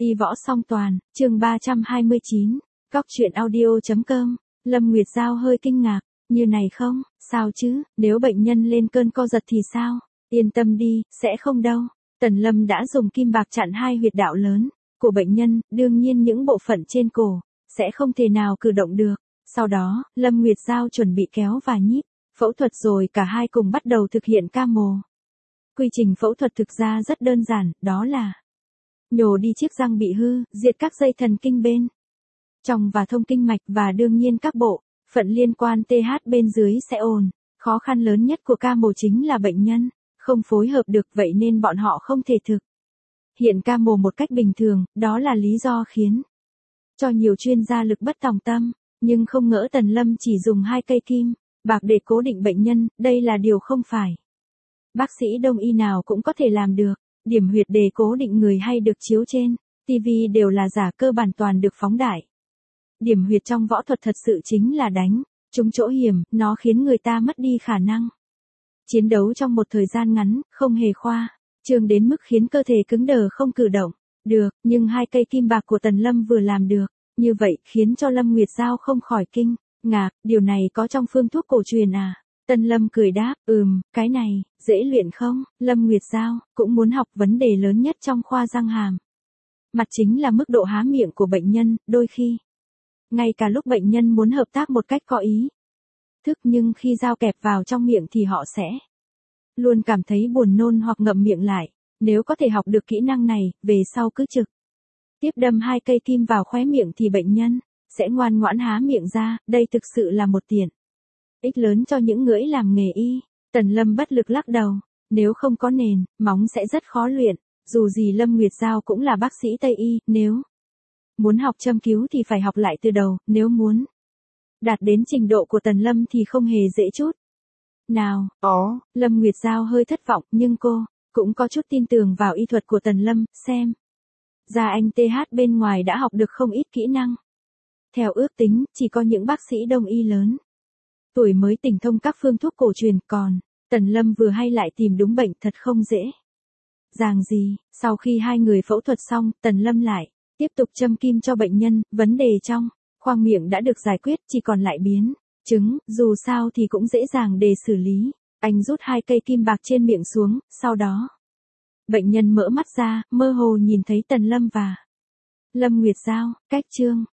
Y võ song toàn, chương 329, Cóc truyện audio.com, Lâm Nguyệt Giao hơi kinh ngạc, như này không, sao chứ, nếu bệnh nhân lên cơn co giật thì sao, yên tâm đi, sẽ không đâu. Tần Lâm đã dùng kim bạc chặn hai huyệt đạo lớn của bệnh nhân, đương nhiên những bộ phận trên cổ sẽ không thể nào cử động được. Sau đó, Lâm Nguyệt Giao chuẩn bị kéo và nhíp, phẫu thuật rồi cả hai cùng bắt đầu thực hiện ca mổ. Quy trình phẫu thuật thực ra rất đơn giản, đó là nhổ đi chiếc răng bị hư, diệt các dây thần kinh bên trong và thông kinh mạch và đương nhiên các bộ phận liên quan TH bên dưới sẽ ổn. Khó khăn lớn nhất của ca mổ chính là bệnh nhân không phối hợp được, vậy nên bọn họ không thể thực hiện ca mổ một cách bình thường, đó là lý do khiến cho nhiều chuyên gia lực bất tòng tâm, nhưng không ngỡ Tần Lâm chỉ dùng 2 cây kim bạc để cố định bệnh nhân, đây là điều không phải bác sĩ đông y nào cũng có thể làm được. Điểm huyệt để cố định người hay được chiếu trên TV đều là giả, cơ bản toàn được phóng đại. Điểm huyệt trong võ thuật thật sự chính là đánh trúng chỗ hiểm, nó khiến người ta mất đi khả năng chiến đấu trong một thời gian ngắn, không hề khoa trương đến mức khiến cơ thể cứng đờ không cử động được, nhưng 2 cây kim bạc của Tần Lâm vừa làm được như vậy khiến cho Lâm Nguyệt Giao không khỏi kinh ngạc, điều này có trong phương thuốc cổ truyền à? Tân Lâm cười đáp, cái này, dễ luyện không? Lâm Nguyệt Giao cũng muốn học vấn đề lớn nhất trong khoa răng hàm mặt chính là mức độ há miệng của bệnh nhân, đôi khi ngay cả lúc bệnh nhân muốn hợp tác một cách có ý thức nhưng khi dao kẹp vào trong miệng thì họ sẽ luôn cảm thấy buồn nôn hoặc ngậm miệng lại. Nếu có thể học được kỹ năng này, về sau cứ trực tiếp đâm 2 cây kim vào khóe miệng thì bệnh nhân sẽ ngoan ngoãn há miệng ra, đây thực sự là một tiện ích lớn cho những người làm nghề y. Tần Lâm bất lực lắc đầu, nếu không có nền móng sẽ rất khó luyện, dù gì Lâm Nguyệt Giao cũng là bác sĩ Tây y, nếu muốn học châm cứu thì phải học lại từ đầu, nếu muốn đạt đến trình độ của Tần Lâm thì không hề dễ chút nào. Lâm Nguyệt Giao hơi thất vọng, nhưng cô cũng có chút tin tưởng vào y thuật của Tần Lâm, xem ra anh TH bên ngoài đã học được không ít kỹ năng. Theo ước tính, chỉ có những bác sĩ đông y lớn tuổi mới tinh thông các phương thuốc cổ truyền, còn Tần Lâm vừa hay lại tìm đúng bệnh, thật không dễ dàng gì. Sau khi hai người phẫu thuật xong, Tần Lâm lại tiếp tục châm kim cho bệnh nhân, vấn đề trong khoang miệng đã được giải quyết, chỉ còn lại biến chứng, dù sao thì cũng dễ dàng để xử lý. Anh rút 2 cây kim bạc trên miệng xuống, sau đó bệnh nhân mở mắt ra, mơ hồ nhìn thấy Tần Lâm và Lâm Nguyệt Giao. Cách chương